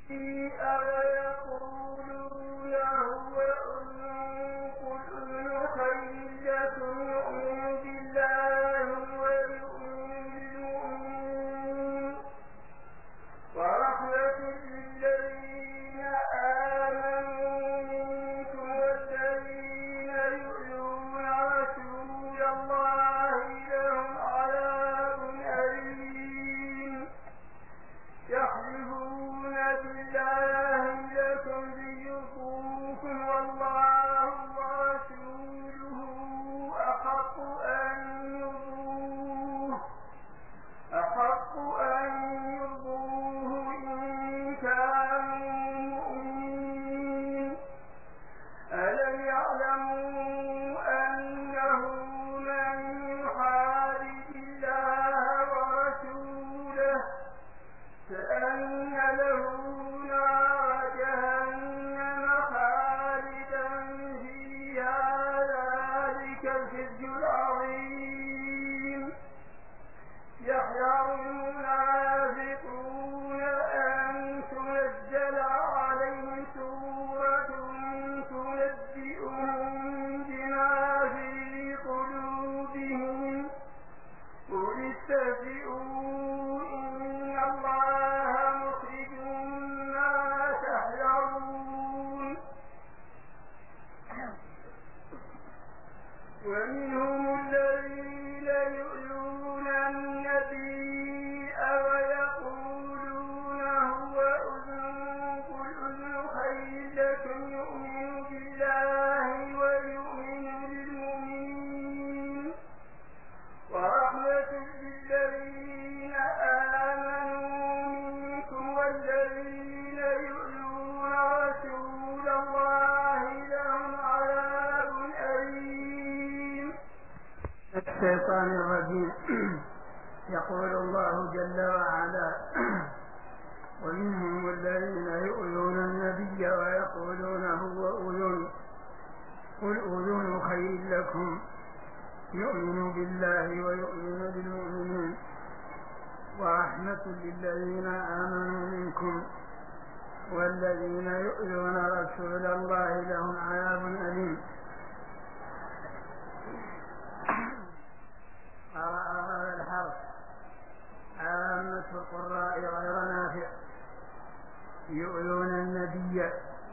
أَوَيَقُولُونَ هُوَ أُذُنٌ قُلْ أُذُنُ خَيْرٍ لَّكُمْ يُؤْمِنُ بِاللَّهِ وَيُؤْمِنُ لِلْمُؤْمِنِينَ وَرَحْمَةٌ لِّلَّذِينَ آمَنُوا مِنكُمْ وَالَّذِينَ يُؤْذُونَ رَسُولَ اللَّهِ لَهُمْ عَذَابٌ أَلِيمٌ يَحْلِفُونَ بِاللَّهِ لَكُمْ لِيُرْضُوكُمْ وَاللَّهُ وَرَسُولُهُ أَحَقُّ أن يرضوه إن كانوا مؤمنين ألم يعلموا أنه من يحارب الله ورسوله فأن له نار جهنم خالدا فيها ذلك الخزي العظيم يحذر المنافقون أن تنزل عليهم سورة تنبئهم بما في قلوبهم قل استهزئوا إن الله مخرج ما تحذرون ومنهم الذين يؤذون النبي ويقولون هو أذن قل أذن خير لكم يؤمن بالله ويؤمن للمؤمنين ورحمة للذين آمنوا منكم والذين يؤذون رسول الله لهم عذاب أليم. الشيطان الرجيم. يقول الله جل وعلا ومنهم الذين يؤذون النبي ويقولون هو أذن قل أذن خير لكم يؤمن بالله ويؤمن بالمؤمنين ورحمة للذين آمنوا منكم والذين يؤذون رسول الله لهم عذاب أليم. قرأ هذا الحرف عامة القراء غير نافع يؤذون النبي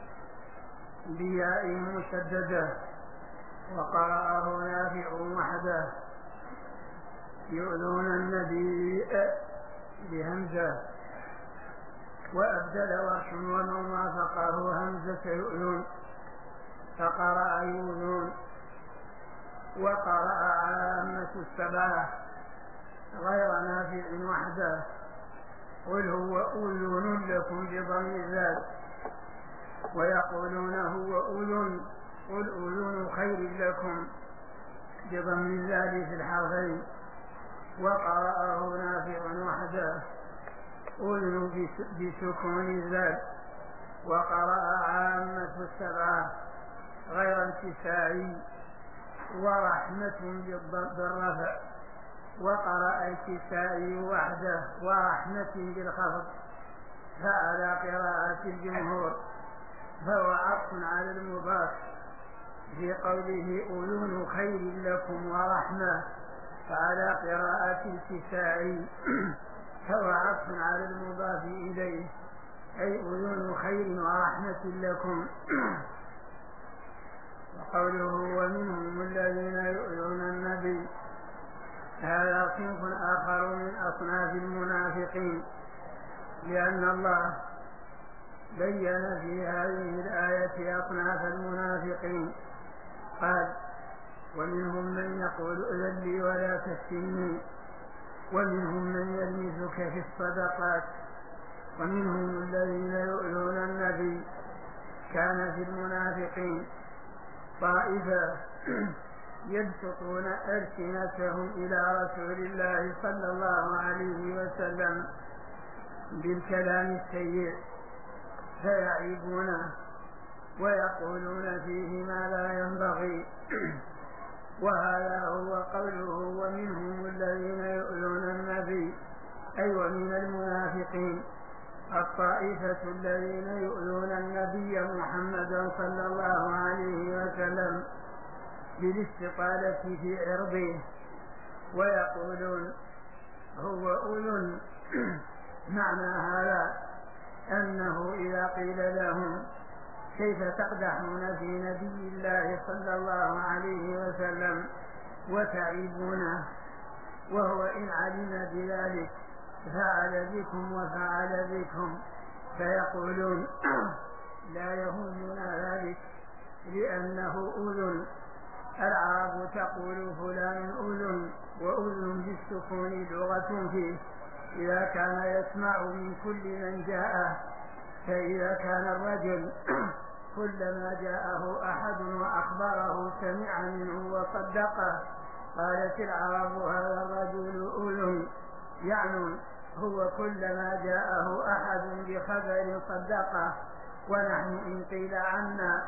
بياء مشددة وقرأه نافع وحده يؤذون النبي بهمزة وأبدل ورش ومن وافقه همزة يؤذون فقرأ يؤذون وقرأ عامة السبعة غير نافع وحده قل هو أذن لكم بضم الذال ويقولون هو أذن قل أذن خير لكم بضم الذال في الحرفين وقرأه نافع وحده أذن بسكون الذال وقرأ عامة السبعة غير الكسائي ورحمة بالرفع وقرأ الكسائي وحده ورحمة بالخفض فعلى قراءة الجمهور فهو عطف على المضاف في قوله أذن خير لكم ورحمة فعلى قراءة الكسائي فهو عطف على المضاف إليه أي أذن خير ورحمة لكم. وقوله ومنهم الذين يؤذون النبي هذا صنف آخر من أصناف المنافقين لأن الله بين في هذه الآية أصناف المنافقين قال ومنهم من يقول أذن لي ولا تفتني ومنهم من يلمزك في الصدقات ومنهم الذين يؤذون النبي. كان في المنافقين طائفة يبسطون ألسنتهم إلى رسول الله صلى الله عليه وسلم بالكلام السيء فيعيبونه ويقولون فيه ما لا ينبغي وهذا هو قوله ومنهم الذين يؤذون النبي أي ومن المنافقين الطائفة الذين يؤذون النبي محمدا صلى الله عليه وسلم بالاستطالة في عرضه ويقولون هو أذن. معنى هذا أنه إذا قيل لهم كيف تقدحون في نبي الله صلى الله عليه وسلم وتعيبونه وهو إن علم بذلك فعل بكم وفعل بكم، فيقولون لا يهمنا ذلك لأنه أذن. العرب تقول فلان أذن، وأذن بالسكون لغة فيه إذا كان يسمع من كل من جاءه، فإذا كان الرجل كلما جاءه أحد وأخبره سمع منه وصدقه قالت العرب هذا الرجل أذن، يعني هو كلما جاءه أحد بخبر صدقه. ونحن إن قيل عنا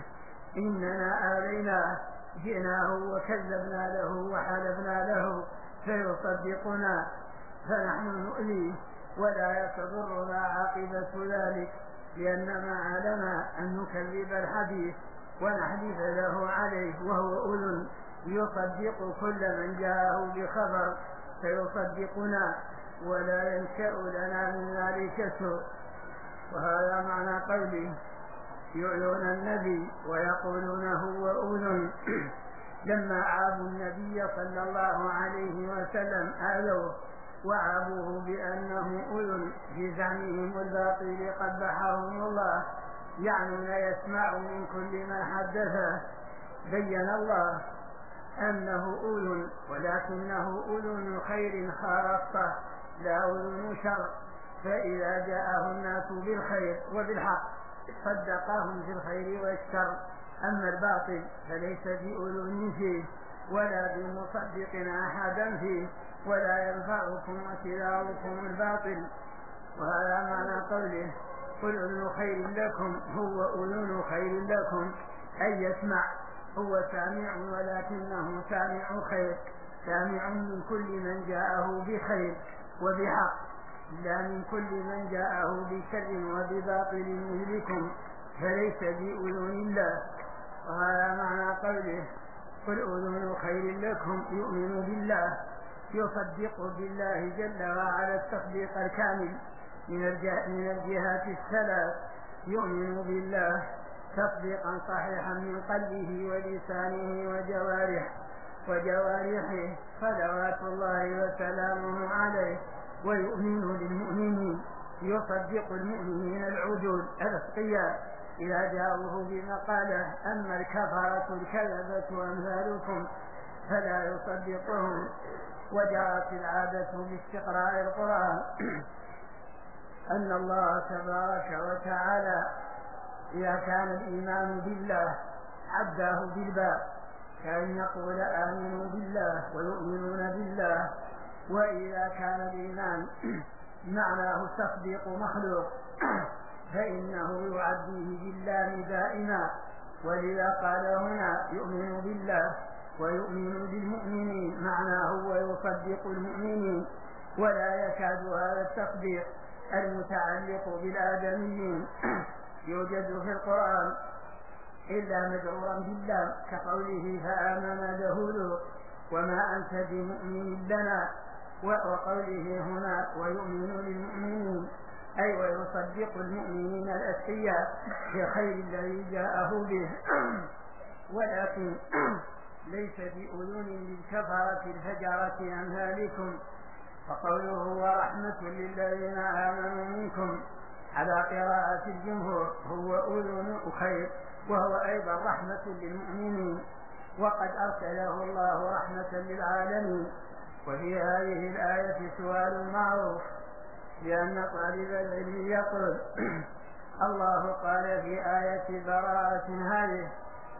إننا آليناه جئناه وكذبنا له وحلفنا له فيصدقنا فنحن نؤذيه ولا يتضرنا عاقبة ذلك، لأن ما لنا أن نكذب الحديث ونحلف له عليه وهو أذن يصدق كل من جاءه بخبر فيصدقنا ولا ينشأ لنا من ذلك سوء. وهذا معنى قوله يؤذون النبي ويقولون هو أذن. لما عابوا النبي صلى الله عليه وسلم آذوه وعابوه بأنه أذن في زعمهم الباطل قبحهم الله، يعني يسمع من كل ما حدثه. بين الله أنه أذن ولكنه أذن خير خاصة لا أذن شر، فإذا جاءه الناس بالخير وبالحق صدقهم في الخير والشر. أما الباطل فليس بأذن فيه ولا بمصدق أحدا فيه ولا ينفعكم اعتذاركم الباطل. وهذا معنى قوله قل أذن خير لكم، هو أذن خير لكم أي يسمع، هو سامع ولكنه سامع خير، سامع من كل من جاءه بخير وبحق، لا من كل من جاءه بشر وبباطل مثلكم فليس بأذن الله. وهذا معنى قوله قل أذن خير لكم يؤمن بالله، يصدق بالله جل وعلا التصديق الكامل من الجهات الثلاث، يؤمن بالله تصديقا صحيحا من قلبه ولسانه وجوارحه صلوات الله وسلامه عليه، ويؤمن للمؤمنين يصدق المؤمنين العدول الأتقياء إذا جاءوه بمقاله. أما الكفرة الكذبة أمثالكم فلا يصدقهم. وجرت العادة باستقراء القرآن أن الله تبارك وتعالى إذا كان الإيمان بالله عداه بالباء كأن يقول آمنوا بالله ويؤمنون بالله. وإذا كان الإيمان معناه تصديق مخلوق فإنه يعديه بالله دائما، ولذا قال هنا يؤمن بالله ويؤمن بالمؤمنين معناه ويصدق المؤمنين. ولا يكاد هذا التصديق المتعلق بالآدميين يوجد في القرآن إلا مجرورا بالله كقوله فآمن له لوط وما أنت بمؤمن لنا، وقوله هنا ويؤمن للمؤمنين أي ويصدق المؤمنين الأتقياء بخير الذي جاءه به، ولكن ليس بأذن للكفرة الفجرة أمثالكم. فقوله ورحمة للذين آمنوا منكم على قراءة الجمهور هو أذن خير، وهو أيضا رحمة للمؤمنين، وقد أرسله الله رحمة للعالمين. وفي هذه الآية سؤال معروف، لأن طالب العلم يقول الله قال في آية براءة هذه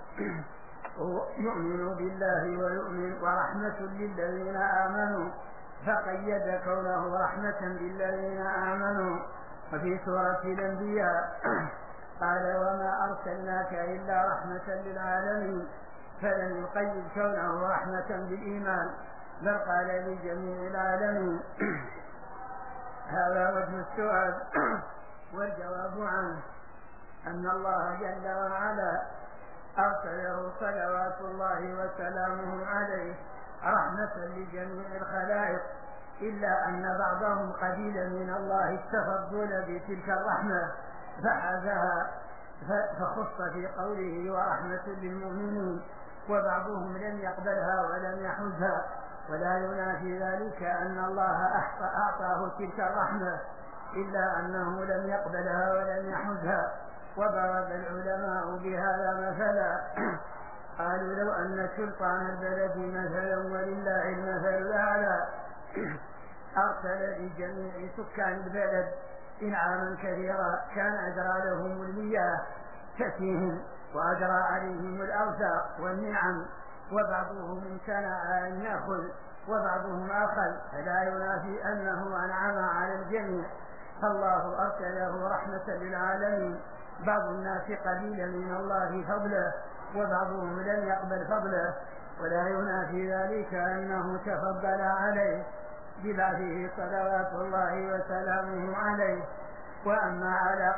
يؤمن بالله ويؤمن ورحمة للذين آمنوا، فقيد كونه رحمة للذين آمنوا. وفي سورة الأنبياء قال وما أرسلناك إلا رحمة للعالمين، فلم يقيد كونه رحمة بالإيمان بل قال لجميع العالمين. هذا وجه السؤال. والجواب عنه أن الله جل وعلا أرسله صلوات الله وسلامه عليه رحمة لجميع الخلائق، إلا أن بعضهم قليلا من الله استفضل بتلك الرحمة فحازها فخص في قوله ورحمة للمؤمنين، وبعضهم لم يقبلها ولم يحوزها، ولا ينافي ذلك أن الله أعطاه تلك الرحمة إلا أنه لم يقبلها ولم يحوزها. وضرب العلماء بهذا مثلا، قالوا لو أن سلطان البلد مثلا ولله المثل الأعلى أرسل لجميع سكان البلد إنعاما كثيرا كان أجرى لهم المياه تأتيهم وأجرى عليهم الأرزاق والنعم، وبعضهم امتنع أن يأخذ وبعضهم أخذ، فلا ينافي أنه أنعم على الجميع، فالله أرسله رحمة للعالمين. بعض الناس قليلا من الله فضله وبعضهم لم يقبل فضله، ولا ينافي ذلك أنه تفضل عليه ببعثه صلوات الله وسلامه عليه. وأما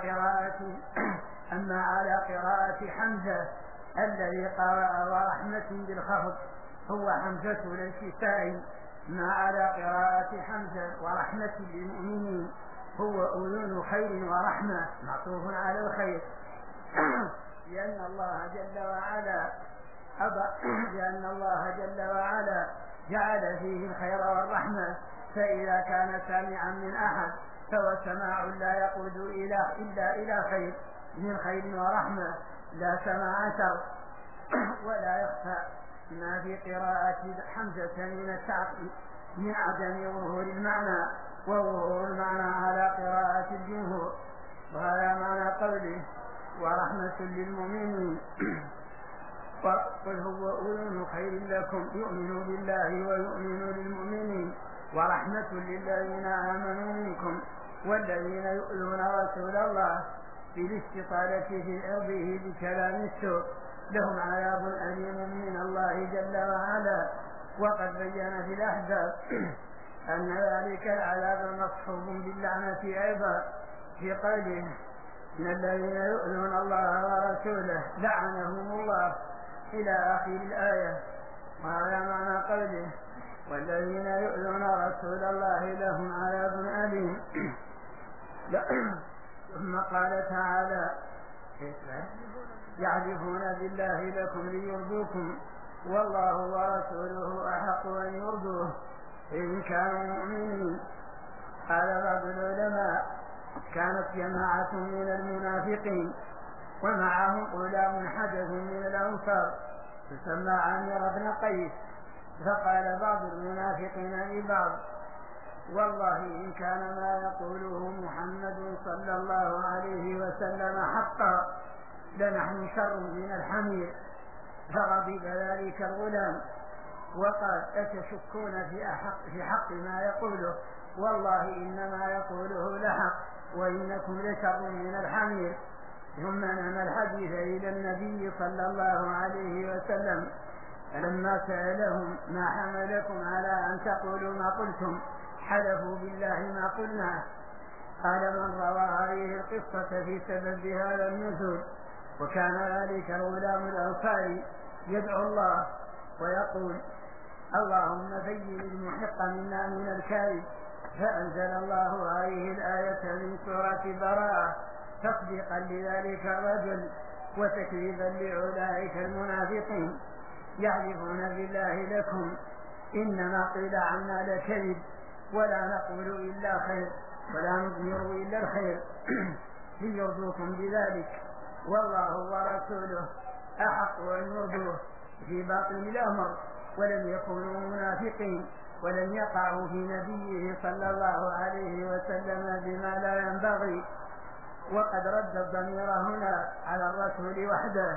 على قراءة حمزة الذي قرأ ورحمة بالخفض هو حمزة للكسائي، ما على قراءة حمزة ورحمة للمؤمنين هو أذن خير ورحمة معطوف على الخير، لأن الله جل وعلا جعل فيه الخير والرحمة، فإذا كان سامعا من أحد فهو سماع لا يقود إلا إلى خير من خير ورحمة لا سماع شر. ولا يخفى ما في قراءة حمزة من التعقيد من عدم ظهور المعنى وظهور المعنى على قراءة الجمهور، وهذا معنى قوله ورحمة للمؤمنين. قل هو أذن خير لكم يؤمن بالله ويؤمن للمؤمنين ورحمة للذين آمنوا منكم والذين يؤذون رسول الله بالاستطالة في عرضه بكلام السوء لهم عذاب أليم من الله جل وعلا. وقد بين في الأحزاب أن ذلك العذاب مصحوب باللعنة أيضا في قوله إن الذين يؤذون الله ورسوله لعنهم الله إلى آخر الآية. وهذا معنى قوله والذين يؤذون رسول الله لهم عذاب أليم. ثم قال تعالى يعرفون بالله لكم ليرضوكم والله ورسوله أحق أن يرضوه إن كانوا مؤمنين. قال بعض العلماء كانت جماعة من المنافقين ومعهم غلام حدث من الأنصار تسمى عامر بن قيس، فقال بعض المنافقين لبعض والله إن كان ما يقوله محمد صلى الله عليه وسلم حقا لنحن شر من الحمير. فغضب ذلك الغلام وقال أتشكون في حق ما يقوله والله إنما يقوله لحق وإنكم لشر من الحمير. ثم نمى الحديث إلى النبي صلى الله عليه وسلم، فلما سألهم ما حملكم على أن تقولوا ما قلتم حلفوا بالله ما قلنا. قال من روى هذه القصة في سبب هذا النزول وكان ذلك الغلام الأنصاري يدعو الله ويقول اللهم بين المحق منا من الكاذب، فأنزل الله هذه الآية من سورة براءة تصديقا لذلك الرجل وتكذيبا لأولئك المنافقين يحلفون بالله لكم إنما قيل عنا لكذب ولا نقول إلا خير ولا نضمر إلا الخير ليرضوكم بذلك والله ورسوله أحق أن يرضوه في باطن الأمر. ولم يكونوا منافقين ولم يقعوا في نبيه صلى الله عليه وسلم بما لا ينبغي. وقد رد الضمير هنا على الرسول وحده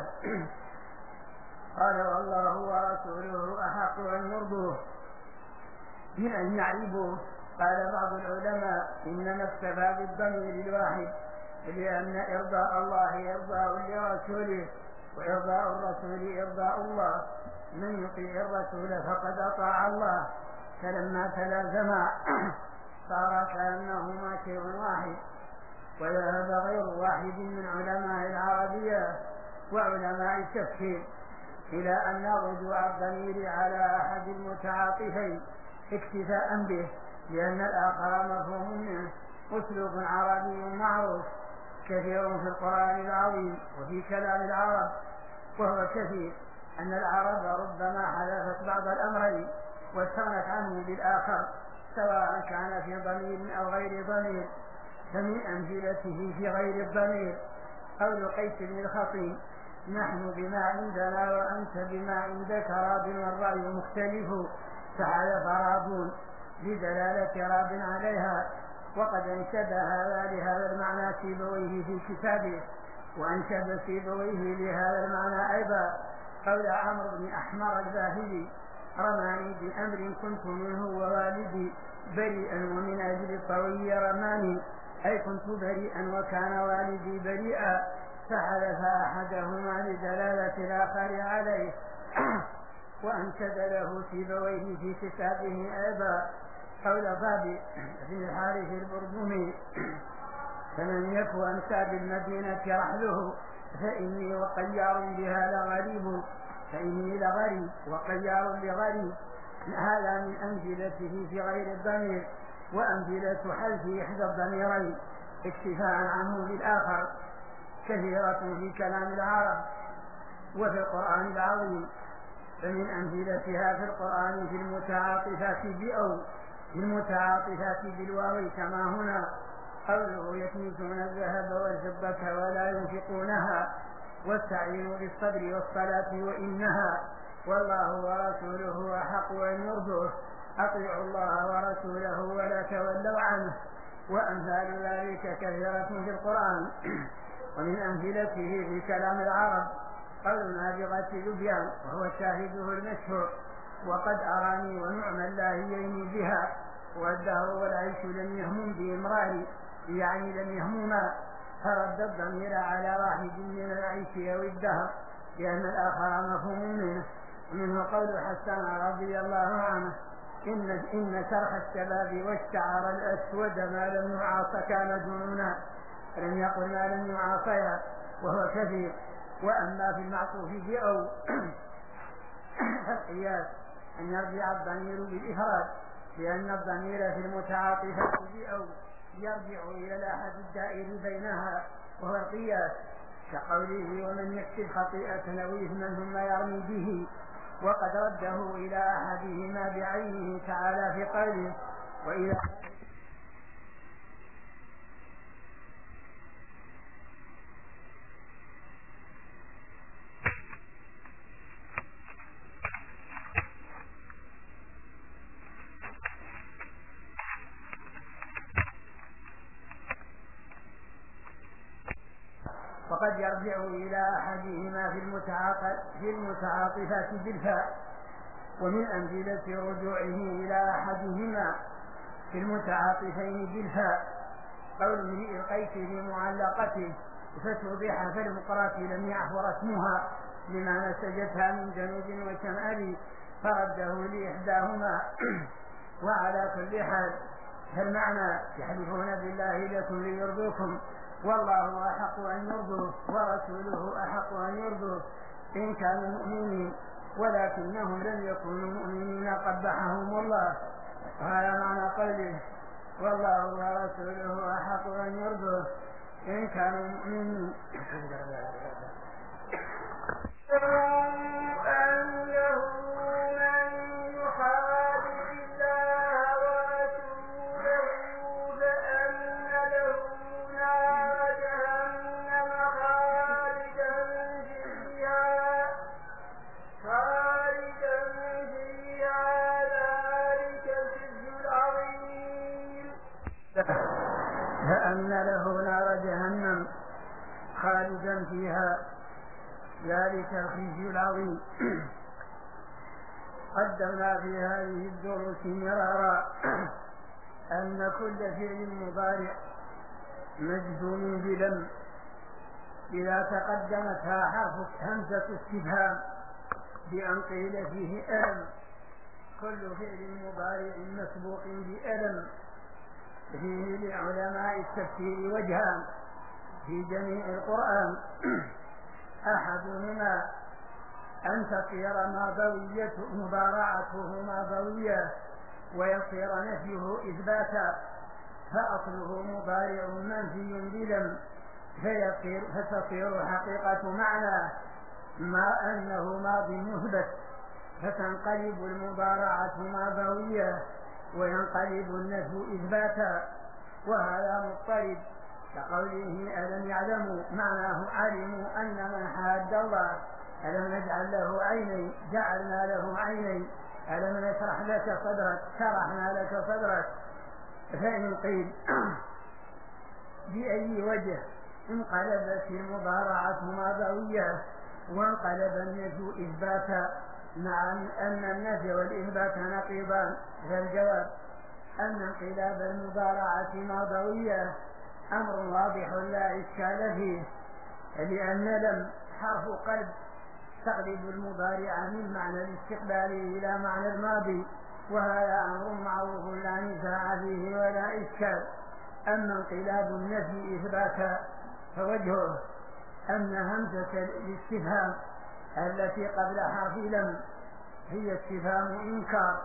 قال والله ورسوله أحق أن يرضوه من أن يعيبوه. قال بعض العلماء إنما اكتفى بالضمير الواحد لأن إرضاء الله إرضاء لرسوله وإرضاء الرسول إرضاء الله، من يطيع الرسول فقد أطاع الله. فلما تلازما صار كأنهما شيء واحد. وذهب غير واحد من علماء العربية وعلماء التفسير إلى أن رجوع الضمير على أحد المتعاطفين اكتفاء به، لأن الآخر مفهوم منه أسلوب عربي معروف كثير في القرآن العظيم وفي كلام العرب، وهو كثير أن العرب ربما حذفت بعض الأمرين واستغنت عنه بالآخر سواء كان في ضمير أو غير ضمير. فمن أمثلته في غير الضمير قول قيس بن الخطيب: نحن بما عندنا وأنت بما عندك راض والرأي مختلف، فحذف راضون بدلالة راض عليها. وقد انشد هذا لهذا المعنى سيبويه في كتابه، وانشد سيبويه لهذا المعنى أيضا قول عمرو بن أحمر الباهلي: رماني بأمر كنت منه ووالدي بريئا ومن أجل الطوي رماني، أي كنت بريئا وكان والدي بريئا، فحذف أحدهما لدلالة الآخر عليه. وأنشد له سيبويه في كتابه أيضا قول ضابي بن الحارث البرجمي: فمن يكو أمسى بالمدينة رحله فإني وقيار بها لغريب، فإني لغريب وقيار لغريب. هذا من أمثلته في غير الضمير. وأمثلة حذف إحدى الضميرين اكتفاء عنه بالآخر كثيرة في كلام العرب وفي القرآن العظيم. فمن أمثلتها في القرآن في المتعاطفات بأو، في المتعاطفات بالواو كما هنا قوله: يكنزون الذهب والفضة ولا ينفقونها واستعينوا بالصبر والصلاة وإنها والله ورسوله أحق أن يرضوه، أطيعوا الله ورسوله ولا تولوا عنه. وأمثال ذلك كثيرة في القرآن. ومن أمثلته في كلام العرب قول نابغة لبيان وهو شاهده المشهور: وقد أراني ونعم اللاهيين بها، والدهر والعيش لم يهمم بإمراري، يعني لم يهمما، فرد الضمير على واحد من العيش أو الدهر لأن الآخر مفهوم منه قول حسان رضي الله عنه: إن شرح الشباب والشعر الأسود ما لم يعاص كان جنونا، لم يقل ما لم يعاصيا، وهو كثير. وأما في المعطوف بأو فالقياس أن يرجع الضمير بالإفراد، لأن الضمير في المتعاطفة بأو يرجع إلى الأحد الدائر بينها وهو القياس، كقوله: ومن يكسب خطيئة أو إثما ثم يرمي به، وقد رده إلى أحدهما بعينه تعالى في قوله: وإذا وقد يرجع إلى أحدهما في المتعاطفات بالفاء. ومن أمثلة رجوعه إلى أحدهما في المتعاطفين بالفاء قول امرئ القيس في معلقته: فتوضح فالمقرات لم يعفر اسمها لما نسجتها من جنوب وشمال، فرده لإحداهما. وعلى كل حال فالمعنى: يحلفون بالله لكم ليرضوكم والله أحق أن يرضوه ورسوله أحق أن يرضوه إن كانوا مؤمنين، ولكنهم لم يكونوا مؤمنين قبحهم الله. هذا معنى قوله: والله ورسوله أحق أن يرضوه إن كانوا مؤمنين. فأن له نار جهنم خالدا فيها ذلك الخزي العظيم. قدمنا في هذه الدروس مرارا أن كل فعل مضارع مجزوم بلم إذا تقدمتها حرف همزة استفهام بأن قيل فيه ألم، كل فعل مضارع مسبوق بألم فيه لعلماء التفسير وجهان في جميع القرآن: أحدهما أن تصير مضارعته ماضوية ويصير نفيه إثباتا، فأصله مضارع منفي بلم فتصير حقيقة معناه ما أنه ماض مثبت، فتنقلب المضارعة ماضوية وينقلب النفي إثباتا، وهذا مضطرد كقوله ألم يعلموا، معناه علموا أن من حاد الله ألم نجعل له عينين جعلنا له عينين، ألم نشرح لك صدرك شرحنا لك صدرك. فإن قيل بأي وجه انقلبت المضارعة ماضوية وانقلب النفي إثباتا مع أن النفي والإثبات نقيضان، فالجواب أن انقلاب المضارعة ماضوية أمر واضح لا إشكال فيه، لأن لم حرف قلب تقلب المضارع من معنى الاستقبال إلى معنى الماضي، وهذا أمر معروف لا نزاع فيه ولا إشكال. أما انقلاب النفي إثباتا فوجهه أن همزة الاستفهام التي قبل حرف لم هي استفهام إنكار،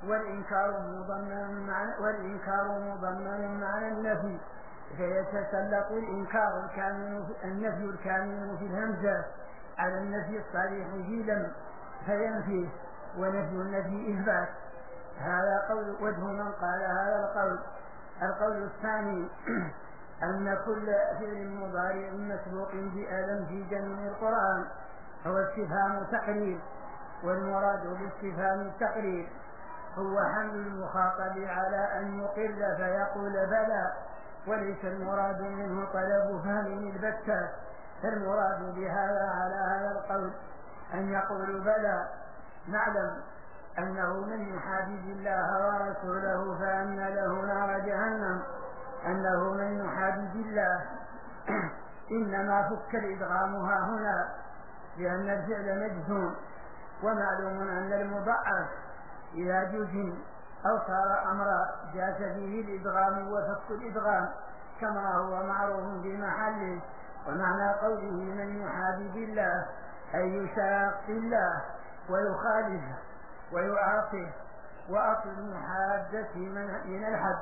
والإنكار مضمن معنى النفي، فيتسلق النفي الكامل في الهمزة على النفي الصريح في لم فينفيه، ونفي النفي إثبات. هذا قول وجه من قال هذا القول. القول الثاني أن كل فعل مضارع مسبوق بألم في جميع القرآن هو استفهام تقرير، والمراد باستفهام التقرير هو حمل المخاطب على أن يقر فيقول بلى، وليس المراد منه طلب فهم البتة، فالمراد بهذا على هذا القول أن يقول بلى. نعلم أنه من يحادد الله ورسوله فأن له نار جهنم، أنه من يحادد الله إنما فك الإدغامها هنا لأن الفعل مجزوم، ومعلوم أن المضاعف إذا جزم أو صار أمرا جاز فيه الإدغام وفك الإدغام كما هو معروف في محله. ومعنى قوله من يحادد الله أي يشاق الله ويخالفه ويعاصيه، وأصل المحادة من الحد،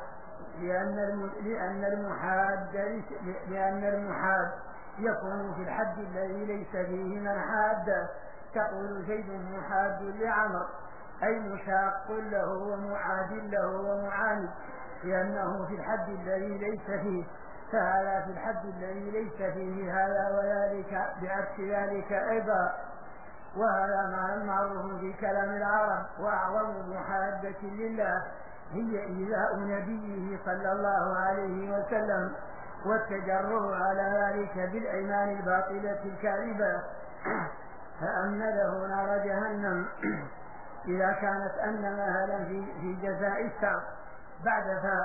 لأن المحاد يكون في الحد الذي ليس فيه من حاد. تقول زيد محاد لعمر أي مشاق له ومعاد له ومعاند، لأنه في الحد الذي ليس فيه، فهذا في الحد الذي ليس فيه هذا وذلك بعكس ذلك أيضا. وهذا معنى معروف في كلام العرب. وأعظم محادة لله هي إيذاء نبيه صلى الله عليه وسلم والتجرؤ على ذلك بالأيمان الباطلة الكاذبة، فأن له نار جهنم إذا كانت أن مهلا في جزاء الشر بعد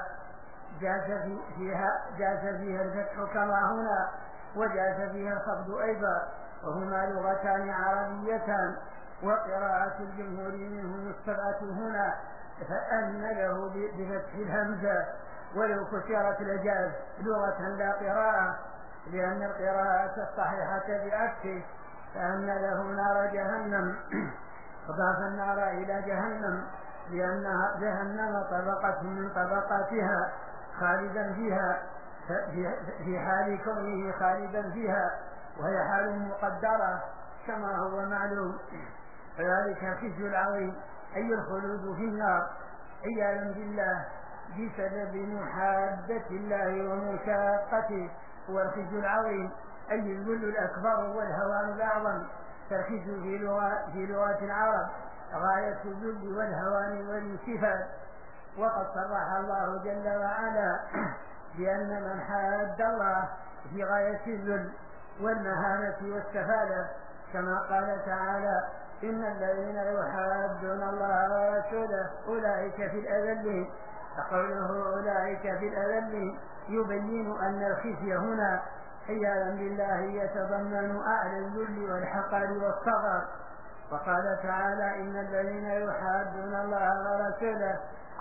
جاز فيها الفتح كما هنا، وجاز فيها الخفض أيضا، وهما لغتان عربيتان، وقراءة الجمهور منهم السبعة هنا، فأن له بفتح الهمزة، ولو كسرت لجاز لغة لا قراءة، لأن القراءة الصحيحة بعكسه، فأن له نار جهنم. أضاف النار إلى جهنم لأنها جهنم طبقة من طبقاتها خالدا فيها في حال كونه خالدا فيها، وهي حال مقدرة كما هو معلوم. فذلك الخزي العظيم أي الخلود في النار عياذا بالله بسبب محادة الله ومشاقته، هو الخزي العظيم أي الذل الأكبر والهوان الأعظم. فالخزي في لغة العرب غاية الذل والهوان والانكفاء. وقد صرح الله جل وعلا بأن من حاد الله في غاية الذل والمهانة والسفالة، كما قال تعالى إن الذين يحادون الله ورسوله أولئك في الأذلين. فقوله أولئك في الأذلين يبين أن الخزي هنا عياذا بالله يتضمن أعلى الذل والحقر والصغر. وقال تعالى إن الذين يحادون الله ورسوله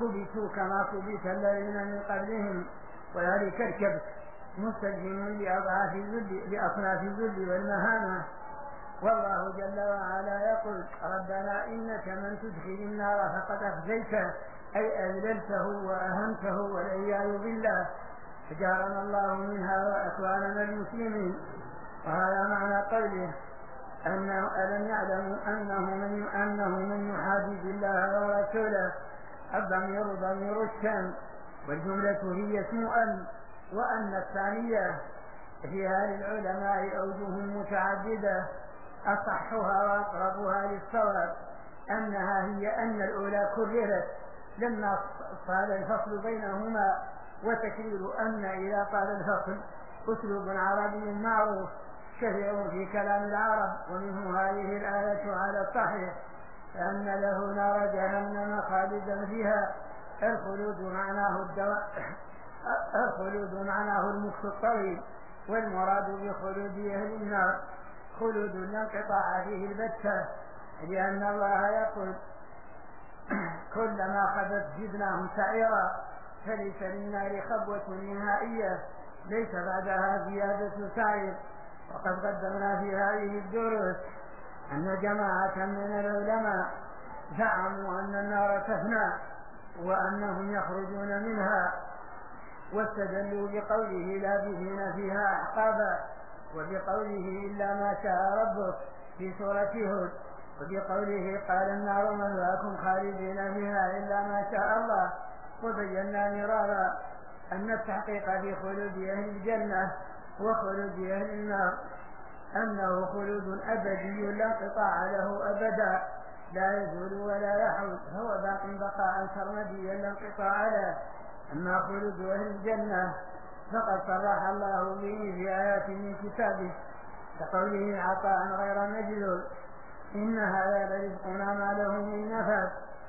كبتوا كما كبت الذين من قبلهم وذلك الكبت مستلزم بأصناف الذل والمهانة. والله جل وعلا يقول ربنا إنك من تدخل النار فقد أخزيته أي أذللته وأهنته والعياذ بالله، فجعلنا الله منها وأكواننا المسلمين. وهذا معنى قوله ألم يعلموا أنه من يحادد الله ورسوله. الضمير ضمير الشأن والجملة هي اسم وأن الثانية فيها للعلماء أوجه متعددة، أصحها وأقربها للصواب أنها هي أن الأولى كررت لما طال الفصل بينهما، وتكرير أن إذا طال الفصل أسلوب عربي معروف كثير في كلام العرب، ومنه هذه الآية على الصحيح أن له نار جهنم خالدا فيها. الخلود معناه المكث الطويل، والمراد بخلود أهل النار خلود لا انقطاع فيه البتة، لأن الله يقول كلما خبت زدناهم سعيرا، فليس للنار خبوة نهائية ليس بعدها زيادة سعير. وقد قدمنا في هذه الدروس أن جماعة من العلماء زعموا أن النار تفنى وأنهم يخرجون منها، واستدلوا بقوله لابثين فيها أحقابا، وبقوله إلا ما شاء ربك في سورة هود، وبقوله قال النار مثواكم خالدين فيها إلا ما شاء الله. وبينا مرارا أن التحقيق في خلود أهل الجنة وخلود أهل النار أنه خلود أبدي لا انقطاع له أبدا، لا يزول ولا يحول، هو باق بقاء سرمديا لا انقطاع له. أما خلود أهل الجنة فقد صرح الله به في آيات من كتابه كقوله عطاء غير مجذور إن هذا لرزقنا ما له من نفاد،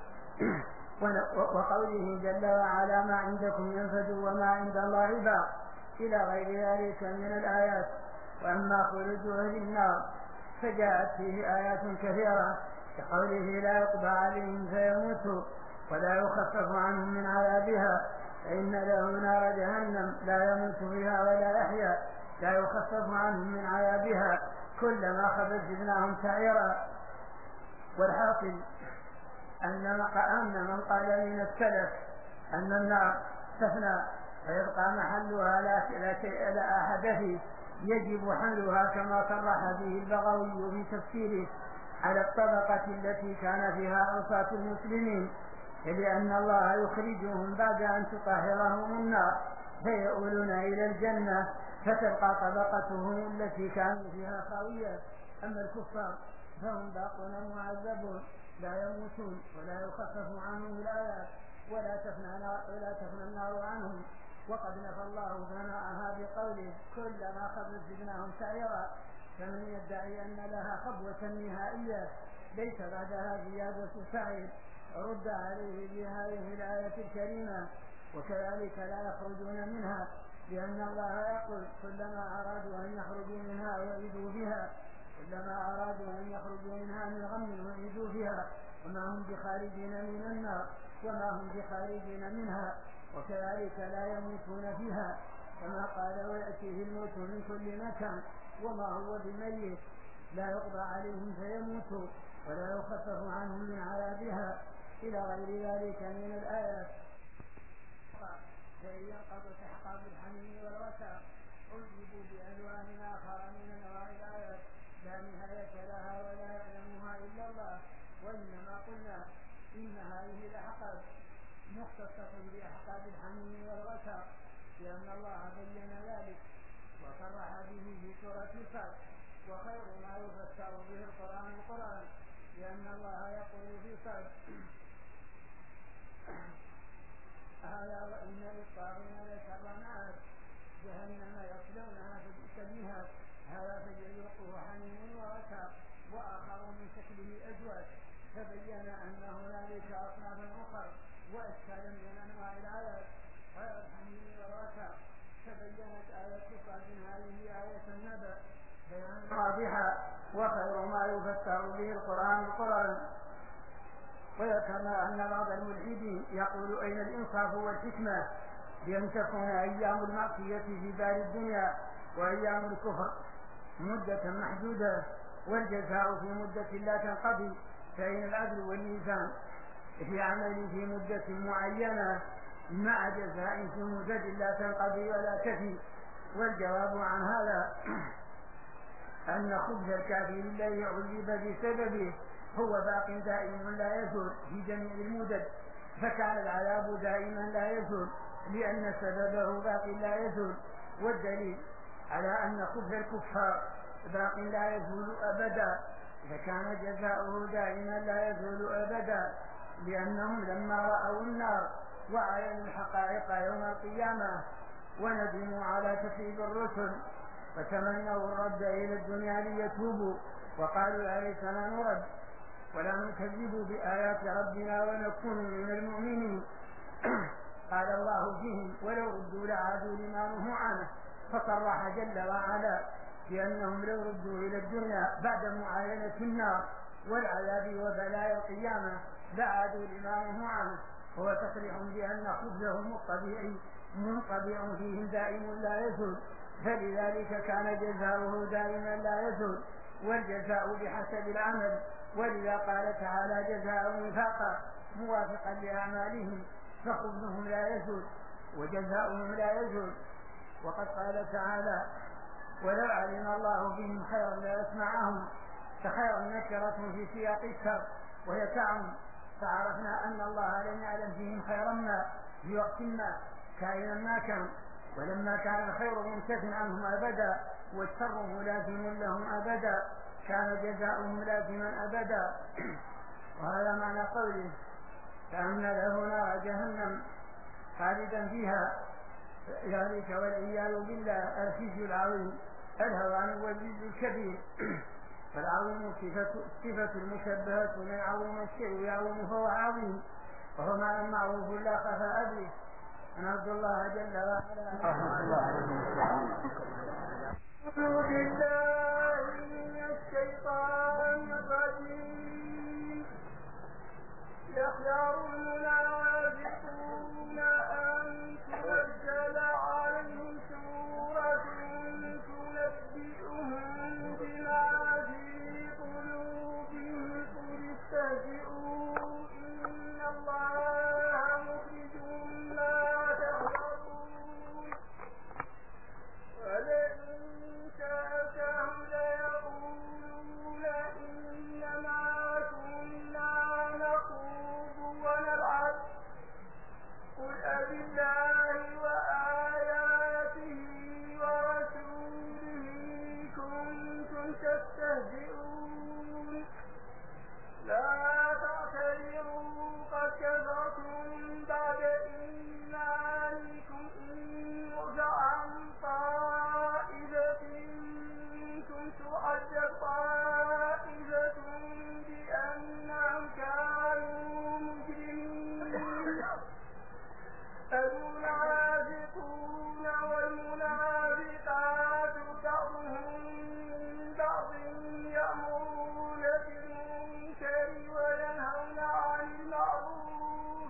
وقوله جل وعلا ما عندكم ينفد وما عند الله باق إلى غير ذلك من الآيات. وأما خلود أهل النار فجاءت فيه آيات كثيرة كقوله لا يقضى عليهم فيموتوا ولا يخفف عنهم من عذابها فإن له نار جهنم لا يموت فيها ولا يحيا لا يخفف عنهم من عذابها كلما خبت زدناهم سعيرا. والحاصل أن من قال من السلف أن النار تفنى فيبقى محلها لا شيء لا أحد فيه يجب حملها كما صرح به البغوي في تفسيره على الطبقة التي كان فيها عصاة المسلمين، لأن الله يخرجهم بعد أن تطهرهم النار فيؤولون إلى الجنة فتبقى طبقتهم التي كانوا فيها خاوية. أما الكفار فهم باقون معذبون لا يموتون ولا يخفف عنهم الآيات ولا تفنى النار عنهم. وقد نفى الله فناءها بقوله كلما خبت زدناهم سعيرا، فمن يدعي أن لها خبوة نهائية ليس بعدها زيادة سعير رد عليه بهذه الآية الكريمة. وكذلك لا يخرجون منها، لأن الله يقول كلما أرادوا أن يخرجوا منها وعيدوا بها، كلما أرادوا أن يخرجوا منها من غم وعيدوا فيها وما هم بخارجين من النار وما هم بخارجين منها. وكذلك لا يموتون فيها كما قال ويأتيه الموت من كل مكان وما هو بميت لا يقضى عليهم فيموتوا ولا يخفف عنهم من عذابها إلى غير ذلك من الآيات. فإن ينقضوا أحقاب الحميم والوسع عذبوا بألوان آخر من أنواع الآيات لا نهاية لها ولا يعلمها إلا الله. وإنما قلنا إن هذه الأحقاب مختصة بأحقاب الحميم والوسع لأن الله بين ذلك وصرح به في سورة صاد وخير ما يفسر به القرآن لأن الله يقول في صاد هذا وإن للطاغين لشر مآب جهنم يصلونها فبئس المهاد هذا فليذوقوه حميم ووسع وآخر من شكله أزواج. فبين أن هنالك أصنافا أخرى وأشكالا من أنواع الآيات غير الحميم والوسع. فبينت آية صاد هذه آية النبأ بيانا واضحا وخير ما يفسر به القرآن وذكرنا أن بعض الملحدين يقول أين الإنصاف والحكمة بأن تكون أيام المعصية في دار الدنيا وأيام الكفر مدة محدودة والجزاء في مدة لا تنقضي، فإن العدل والميزان في عمل في مدة معينة مع جزاء في مدة لا تنقضي ولا تفي. والجواب عن هذا أن خبز الكافر الذي عذب بسببه هو باق دائم لا يزول في جميع المدد، فكان العذاب دائما لا يزول لأن سببه باق لا يزول. والدليل على أن خبز الكفار باق لا يزول أبدا فكان جزاؤه دائما لا يزول أبدا، لأنهم لما رأوا النار وعينوا الحقائق يوم القيامة وندموا على تكذيب الرسل وتمنوا الرد إلى الدنيا ليتوبوا وقالوا يا ليتنا نرد ولا نكذب بآيات ربنا ونكون من المؤمنين. قال الله فيهم ولو ردوا لعادوا لما نهوا عنه، فصرح جل وعلا بأنهم لو ردوا إلى الدنيا بعد معاينة النار والعذاب وبلايا القيامة لعادوا لما نهوا عنه، هو تصريح بأن خبزهم الطبيعي منقطع فيهم دائم لا يزول، فلذلك كان جزاؤه دائما لا يزول، والجزاء بحسب العمل. ولذا قال تعالى جزاء وفاقا موافقا لأعمالهم فخبزهم لا يزول وجزاؤهم لا يزول. وقد قال تعالى ولو علم الله فيهم خيرا ليسمعهم، فخيرا نكرة في سياق الشر وهي تعم، فعرفنا أن الله لم يعلم فيهم خيرا ما في وقت ما كائنا ما كان، ولما كان الخير ممتث عنهم أبدا والشر ملازم لهم أبدا كان جزاؤهم لازما أبدا. وهذا معنى قوله كأن له نار جهنم خالدا فيها، ذلك والعياذ بالله الخزي العظيم الهوان والجزء الكبير. فالعظيم صفة المشبهة من عظيم الشيء يعظم فهو عظيم، وهو معنى معروف لا خفاء به. نرجو الله جل وعلا أعوذ بالله من الشيطان الرجيم. يحذر المنافقون أن تنزل عليهم سورة تنبئهم بما في قلوبهم قل استهزئوا إن الله مخرج ما تحذرون. ولئن سألتهم ليقولون إنما كنا نخوض ونلعب قل أبالله وآياته ورسوله كنتم تستهزئون. لا تعتذروا قد كفرتم بعد إيمانكم إن يرجع عن طائفة منكم تعذب طائفة بأنهم كانوا مجرمين. المنافقون والمنافقات بعضهم من بعض يأمرون بالمنكر وينهون عن المعروف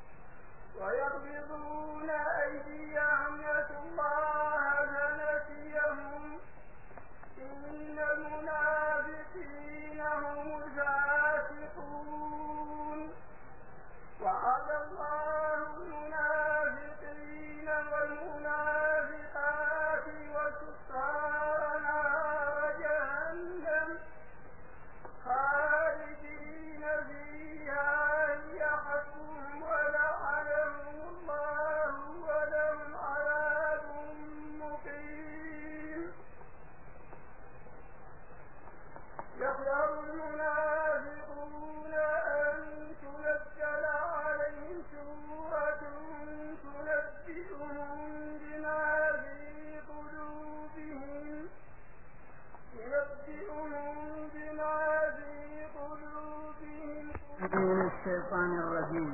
ويقبضون أيديهم نسوا الله فنسيهم إن المنافقين هم الفاسقون. وعد الله المنافقين والمنافقات والكفار نار جهنم خالدين فيها هي حسبهم ولعنهم الله ولهم عذاب مقيم. يحذر المنافقون أن تنزل عليهم سورة تنبئهم بما في قلوبهم من الشيطان الرجيم.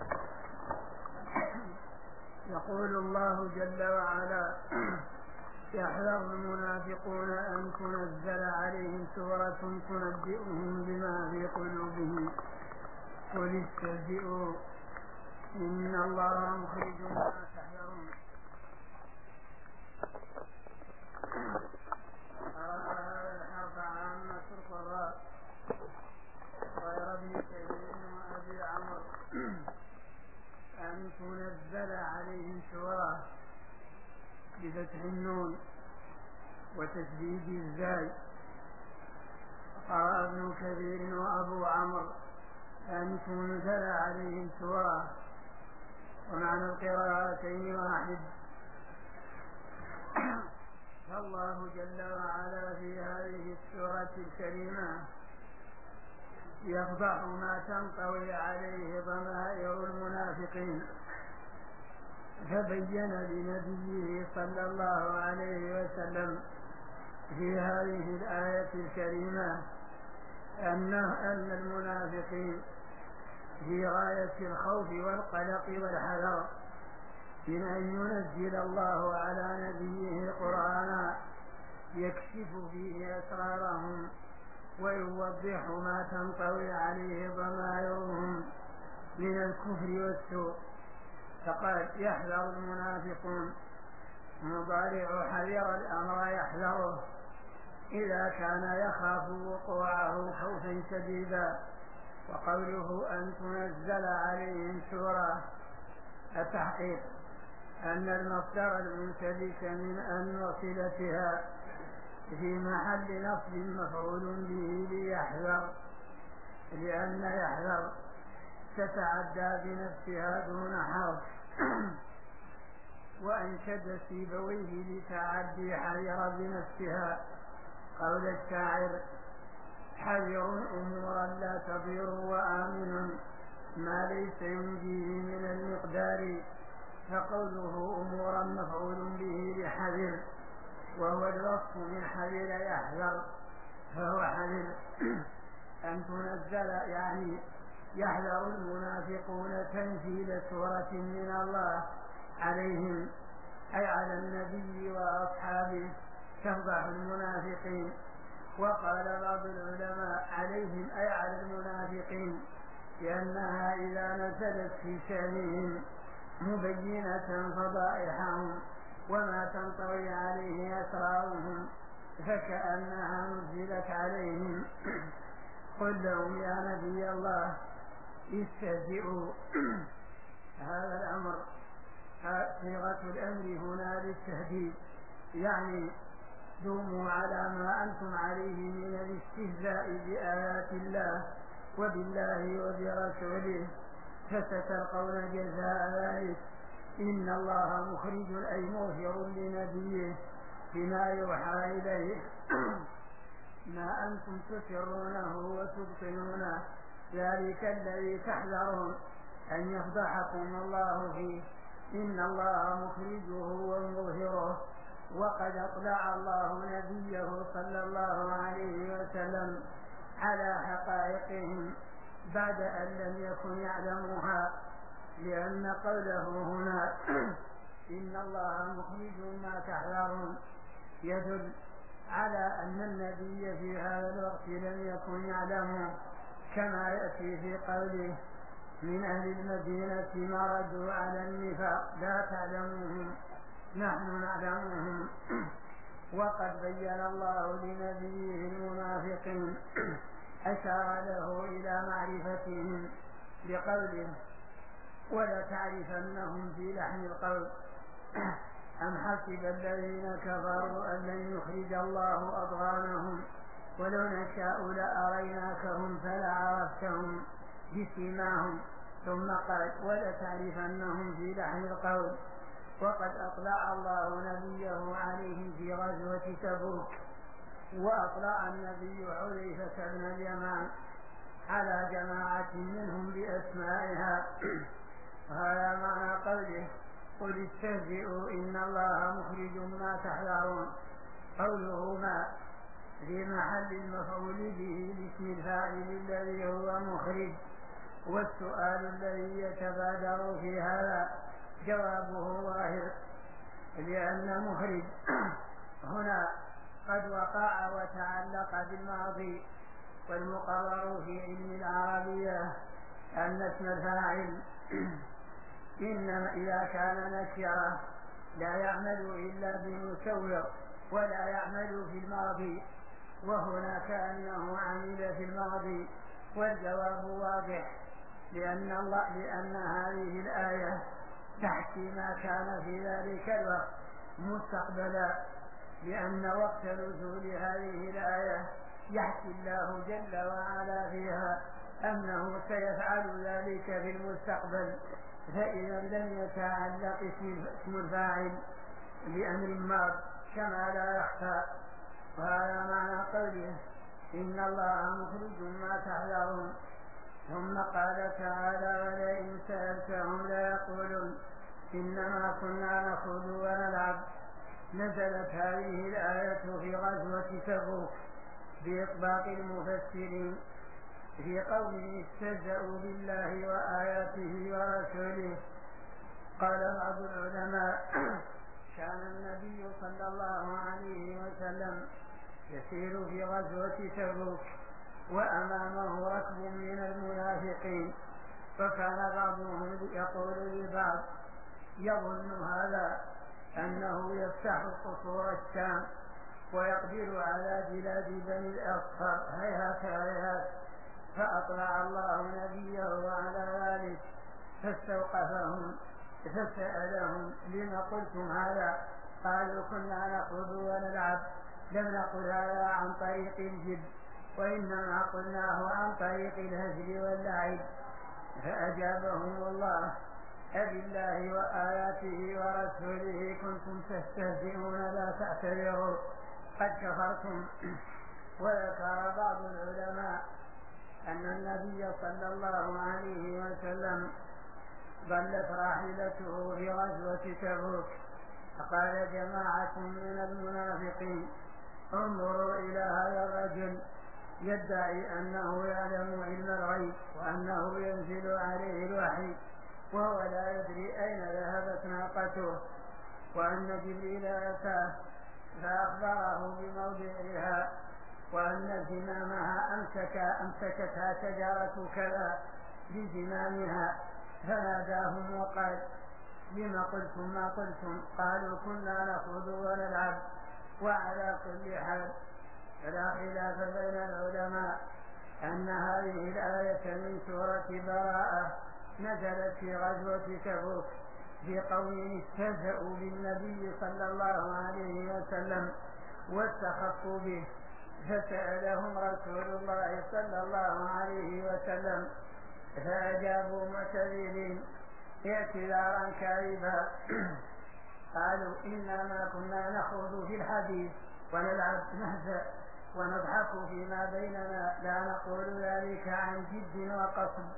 يقول الله جل وعلا يحذر المنافقون أن تنزل عليهم سورة تنبئهم بما في قلوبهم قل استهزئوا إن الله مخرج ما تحذرون. هذا الحرف عامة القراء غير ابن كثير وأبي عمرو أن تنزل عليهم سورة بفتح النون وتشديد الزاي. قال ابن كثير وأبو عمرو أن تنزل عليهم سورة، ومعنى القراءتين واحد. فالله جل وعلا في هذه السورة الكريمة يفضح ما تنطوي عليه ضمائر المنافقين، فبين لنبيه صلى الله عليه وسلم في هذه الآية الكريمة أن المنافقين في غاية الخوف والقلق والحذر من أن ينزل الله على نبيه قرآنا يكشف فيه أسرارهم ويوضح ما تنطوي عليه ضمائرهم من الكفر والسوء. فقد يحذر المنافقون، مضارع حذر الأمر يحذره إذا كان يخاف وقوعه خوفا شديدا. وقوله أن تنزل عليهم سورة التحقيق أن المصدر المنسلك من أن وصلتها في محل نصب مفعول به ليحذر، لأن يحذر تتعدى بنفسها دون حرف. وأنشد سيبويه لتعدي حذر بنفسها قول الشاعر: حذر أمورا لا تضير وآمن ما ليس ينجيه من المقدار. فقوله أمورا مفعول به لحذر، وهو الوصف من حذر يحذر، فهو حذر. أن تنزل يعني يحذر المنافقون تنزيل سورة من الله عليهم، أي على النبي وأصحابه، تفضح المنافقين. وقال بعض العلماء عليهم أي على المنافقين، لأنها إذا نزلت في شأنهم مبينة فضائحهم وما تنطوي عليه أسرارهم فكأنها نزلت عليهم. قل لهم يا نبي الله استهزئوا. هذا الأمر صيغة الأمر هنا للتهديد، يعني دوموا على ما أنتم عليه من الاستهزاء بآيات الله وبالله وبرسوله فستلقون جزاء ذلك. إن الله مخرج أي موهر لنبيه بما يوحى إليه ما أنتم تسرونه وتبطنونه، ذلك الذي تحذرون أن يفضحكم الله فيه. إن الله مخرجه ومظهره. وقد أطلع الله نبيه صلى الله عليه وسلم على حقائقهم بعد أن لم يكن يعلموها، لأن قوله هنا إن الله مخرج ما تحذرون يدل على أن النبي في هذا الوقت لم يكن يعلمه، كما يأتي في قوله من أهل المدينة مردوا على النفاق لا تعلموهم نحن نعلمهم. وقد بين الله لنبيه المنافقين، أشار له إلى معرفتهم بقوله ولتعرفنهم في لحن القول أم حسب الذين كفروا أن لن يخرج الله أضغانهم ولو نشاء لأريناكهم فلعرفتهم بسيماهم. ثم قال ولتعرفنهم في لحن القول. وقد أطلع الله نبيه عليهم في غزوة تبوك، وأطلع النبي حذيفة بن اليمان على جماعة منهم بأسمائها. هذا معنى قوله قل استهزئوا إن الله مخرج ما تحذرون. قوله ما في محل المفعول به لاسم الفاعل الذي هو مخرج. والسؤال الذي يتبادر في هذا جوابه ظاهر، لأن مخرج هنا قد وقع وتعلق بالماضي، والمقرر في علم العربية أن اسم الفاعل إنما إذا كان نكرة لا يعمل إلا بمسوغ ولا يعمل في الماضي، وهنا كأنه عمل في الماضي. والجواب واضح، لأن هذه الآية تحكي ما كان في ذلك الوقت مستقبلا، لأن وقت نزول هذه الآية يحكي الله جل وعلا فيها أنه سيفعل ذلك في المستقبل، فإذا لم يتعلق اسم الفاعل بأمر ماض كما لا يخفى. وهذا معنى قوله إن الله مخرج ما تحذرون. ثم قال تعالى ولئن سألتهم ليقولن إنما كنا نخوض ونلعب. نزلت هذه الآية في غزوة تبوك بإطباق المفسرين في قوله استهزأوا بالله وآياته ورسوله. قال بعض العلماء كان النبي صلى الله عليه وسلم يسير في غزوة تبوك وأمامه ركب من المنافقين، فكان بعضهم يقول لبعض يظن هذا أنه يفتح قصور الشام ويقدر على بلاد بني الأصفر، هيهات هيهات. فأطلع الله نبيه على ذلك فاستوقفهم فسألهم لما قلتم هذا؟ قالوا كنا نخوض ونلعب، لم نقل هذا عن طريق الجد وإنما قلناه عن طريق الهزل واللعب. فأجابهم الله أبالله وآياته ورسوله كنتم تستهزئون لا تعتذروا قد كفرتم. وذكر بعض العلماء أن النبي صلى الله عليه وسلم ضلت راحلته في غزوة تبوك، فقال جماعة من المنافقين انظروا إلى هذا الرجل يدعي أنه يعلم علم الغيب وأنه ينزل عليه الوحي وهو لا يدري أين ذهبت ناقته، وأن جبريل أتاه فأخبره بموضعها وأن زمامها أمسكتها شجرة كذا بزمامها، فناداهم وقال لما قلتم ما قلتم؟ قالوا كنا نخوض ونلعب. وعلى كل حال فلا خلاف بين العلماء أن هذه الآية من سورة براءة نزلت في غزوة تبوك في قوم استهزأوا بالنبي صلى الله عليه وسلم واستخفوا به، فسألهم رسول الله صلى الله عليه وسلم فأجابوا معتذرين اعتذارا كاذبا. قالوا إنما كنا نخوض في الحديث ونلعب نهزأ ونضحك فيما بيننا لا نقول ذلك عن جد وقصد.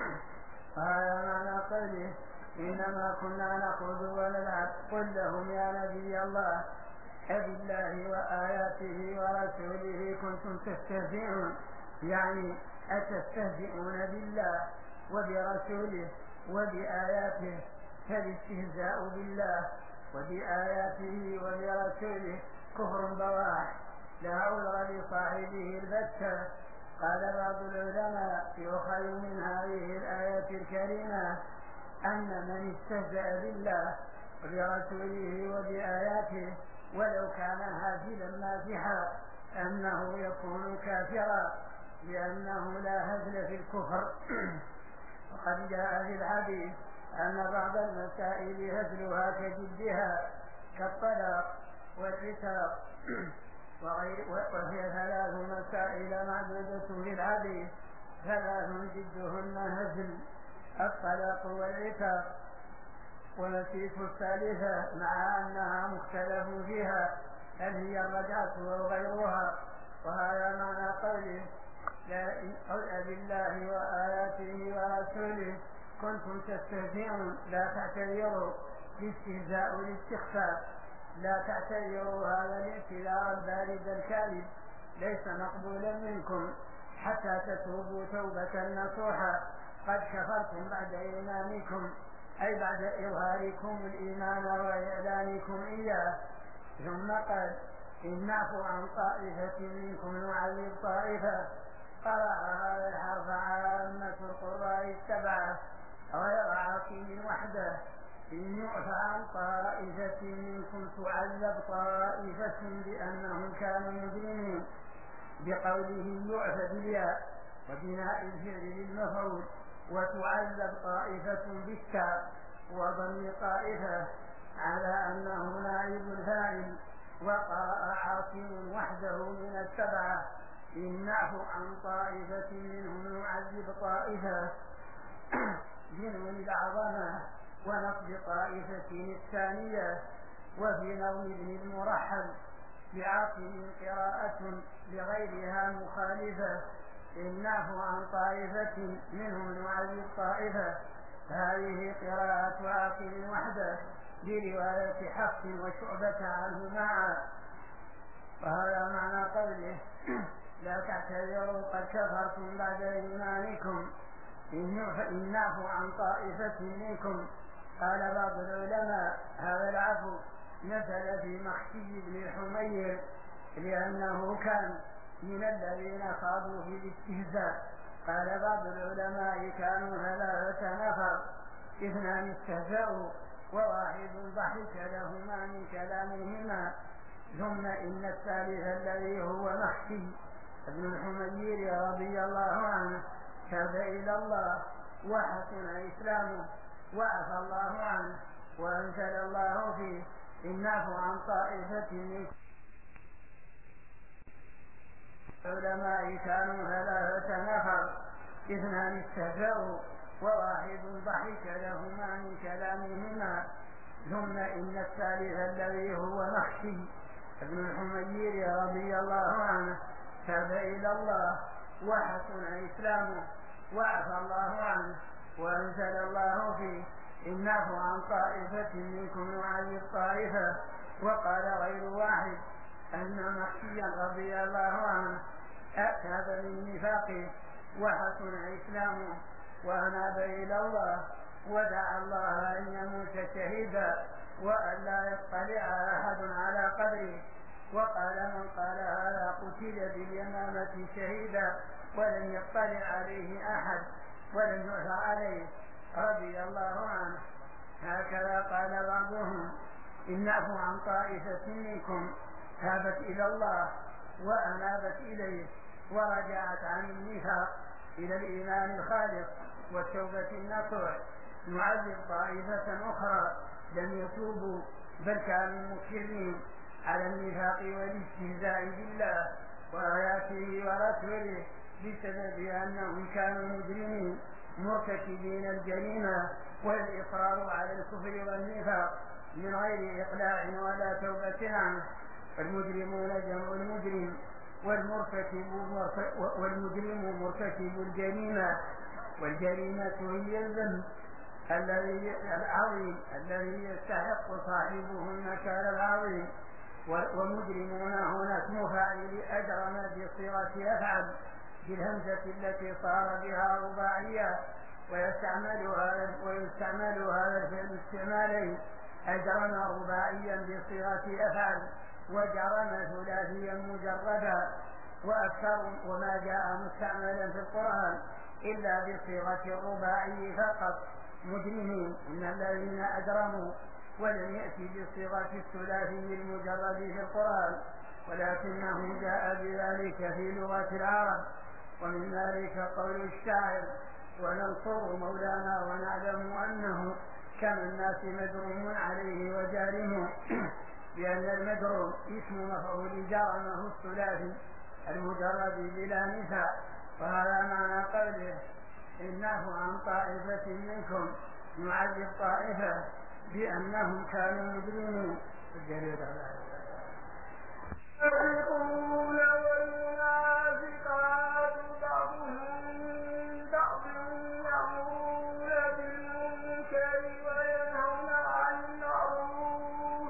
وهذا معنى قوله إنما كنا نخوض ونلعب. قل لهم يا نبي الله أبالله وآياته ورسوله كنتم تستهزئون، يعني أتستهزئون بالله وبرسوله وبآياته؟ فالاستهزاء بالله وبآياته وبرسوله كفر بواح لا عذر لصاحبه البتة. قال بعض العلماء يؤخذ من هذه الآية الكريمة أن من استهزأ بالله وبرسوله وبآياته ولو كان هازلا مازحا أنه يكون كافرا، لأنه لا هزل في الكفر. وقد جاء في الحديث أن بعض المسائل هزلها كجدها كالطلاق والعتاق وهي 3 مسائل معدودة في الحديث، 3 جدهن هزل: الطلاق والعتاق. ونسيت الثالثة مع أنها مختلف فيها هل هي الرجعة أو غيرها. وهذا معنى قوله قل أبالله وآياته ورسوله كنتم تستهزئون لا تعتذروا. الاستهزاء والاستخفاف، لا تعتذروا هذا الاعتذار البارد الكاذب ليس مقبولا منكم حتى تتوبوا توبة نصوحا. قد كفرتم بعد إيمانكم، أي بعد إظهاركم الإيمان وإعلانكم إياه. ثم قال إن نعفو عن طائفة منكم نعذب طائفة. قرأ هذا الحرف عامة القراء السبعة غير عاقل وحده. إن يعفى عن طائفة منكم تعذب طائفة بأنهم كانوا مجرمين، بقوله يعفى بالياء وبناء الفعل للمفعول، وتعذب طائفة بالتاء وضم طائفة على أنه نائب الفاعل. وقرأ عاصم وحده من السبعة إن نعفو عن طائفة منهم نعذب طائفة بنون العظمة ونصب طائفة الثانية. وفي نوم ابن المرحل بعاصم قراءة لغيرها مخالفة إن نعفو عن طائفة منهم نعذب طائفة. هذه قراءة عاصم وحده برواية حفص وشعبة عنه معا. وهذا معنى قوله لا تعتذروا قد كفرتم بعد إيمانكم إن نعفو عن طائفة منكم. قال بعض العلماء هذا العفو نزل في مخشي بن الحمير لأنه كان من الذين خاضوا في الاستهزاء. قال بعض العلماء كانوا 3 نفر، 2 استهزأوا وواحد ضحك لهما من كلامهما. ثم إن الثالث الذي هو مخشي ابن الحمير رضي الله عنه تاب إلى الله وحسن إسلامه وعفى الله عنه وأنزل الله فيه إن نعفو عن طائفة منكم. العلماء كانوا 3 نفر، 2 استهزأوا وواحد ضحك لهما من كلامهما. ثم إن الثالث الذي هو مخشي ابن الحمير رضي الله عنه تاب إلى الله وحسن إسلامه وعفى الله عنه وأنزل الله فيه إن نعفو عن طائفة منكم نعذب طائفة. وقال غير واحد أن مخشيا رضي الله عنه تاب من نفاقه وحسن إسلامه وأناب إلى الله ودعا الله أن يموت شهيدا وأن لا يطلع أحد على قبره. وقال من قال هذا قتل باليمامة شهيدا ولم يطلع عليه أحد ولم يعفى عليه رضي الله عنه. هكذا قال بعضهم إن نعفو عن طائفة منكم تابت إلى الله وأنابت إليه ورجعت عن النفاق إلى الإيمان الخالص والتوبة النصوح. نعذب طائفة أخرى لم يتوبوا بل كانوا مكرين على النفاق والاستهزاء بالله وآياته ورسوله بسبب أنهم كانوا مجرمين مرتكبين الجريمة والإصرار على الكفر والنفاق من غير إقلاع ولا توبة عنه. المجرمون جمع المجرم والمجرم مرتكب الجريمة، والجريمة هي الذنب العظيم الذي يستحق صاحبه النكال العظيم. ومجرمون هنا اسم فاعل أجرم بصيغة أفعل بالهمزة التي صار بها رباعية، ويستعمل هذا الفعل استعمالين أجرم رباعيا بصيغة أفعل وجرم ثلاثيا مجردا. وأكثر وما جاء مستعملا في القرآن إلا بصيغة الرباعي فقط مجرمين إن الذين أجرموا، ولم يأتي بصيغة الثلاثي المجرد في القرآن، ولكنه جاء بذلك في لغة العرب. ومن ذلك قول الشاعر وننصر مولانا ونعلم أنه كما الناس مدروم عليه وجارمه، لأن المدروم اسم مفعول جرمه الثلاثي المجرد بلا نفاق. وهذا معنى قوله إن نعفو عن طائفة منكم نعذب طائفة بأنهم كانوا مجرمين. المنافقون والمنافقات بعضهم من بعض يأمرون بالمنكر وينهون عن المعروف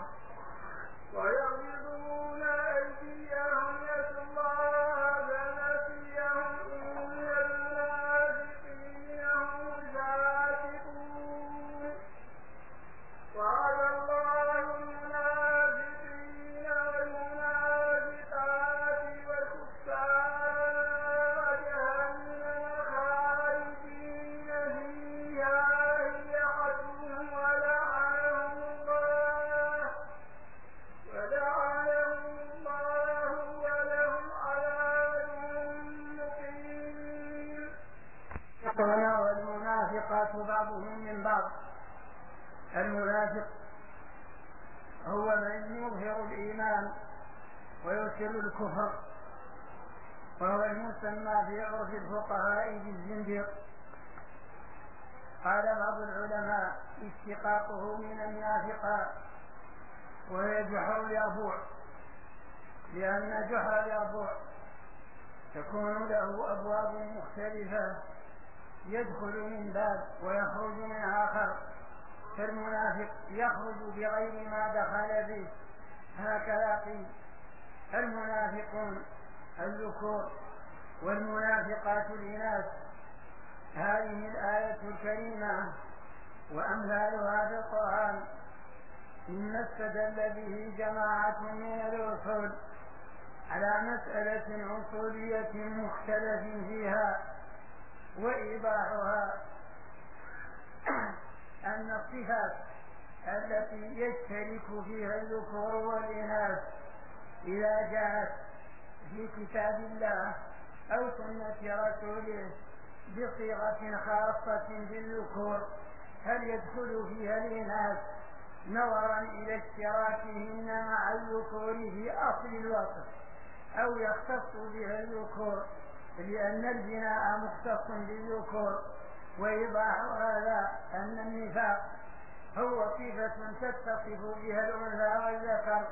ويغضون أيديهم نسوا الله فنسيهم إن المنافقين هم الفاسقون. وعد الله المنافقين بعضهم من بعض. المنافق هو من يظهر الإيمان ويسر الكفر، وهو المسمى في عرف الفقهاء بالزنديق. قال بعض العلماء اشتقاقه من النافقة، وهي جحر اليربوع، لأن جحر اليربوع تكون له أبواب مختلفة يدخل من باب ويخرج من آخر، فالمنافق يخرج بغير ما دخل به. هكذا قيل. المنافقون الذكور والمنافقات الإناث. هذه الآية الكريمة وأمثالها في القرآن إن استدل به جماعة من الأصول على مسألة أصولية مختلف فيها، وإيضاحها أن الصفات التي يشترك فيها الذكور والإناث إذا جاءت في كتاب الله أو سنة رسوله بصيغة خاصة بالذكور هل يدخل فيها الإناث نظرا إلى اشتراكهن مع الذكور في أصل الوصف، أو يختص بها الذكور لأن البناء مختص بالذكور. وإيضاح هذا أن النفاق هو صفة تتصف بها الأنثى والذكر،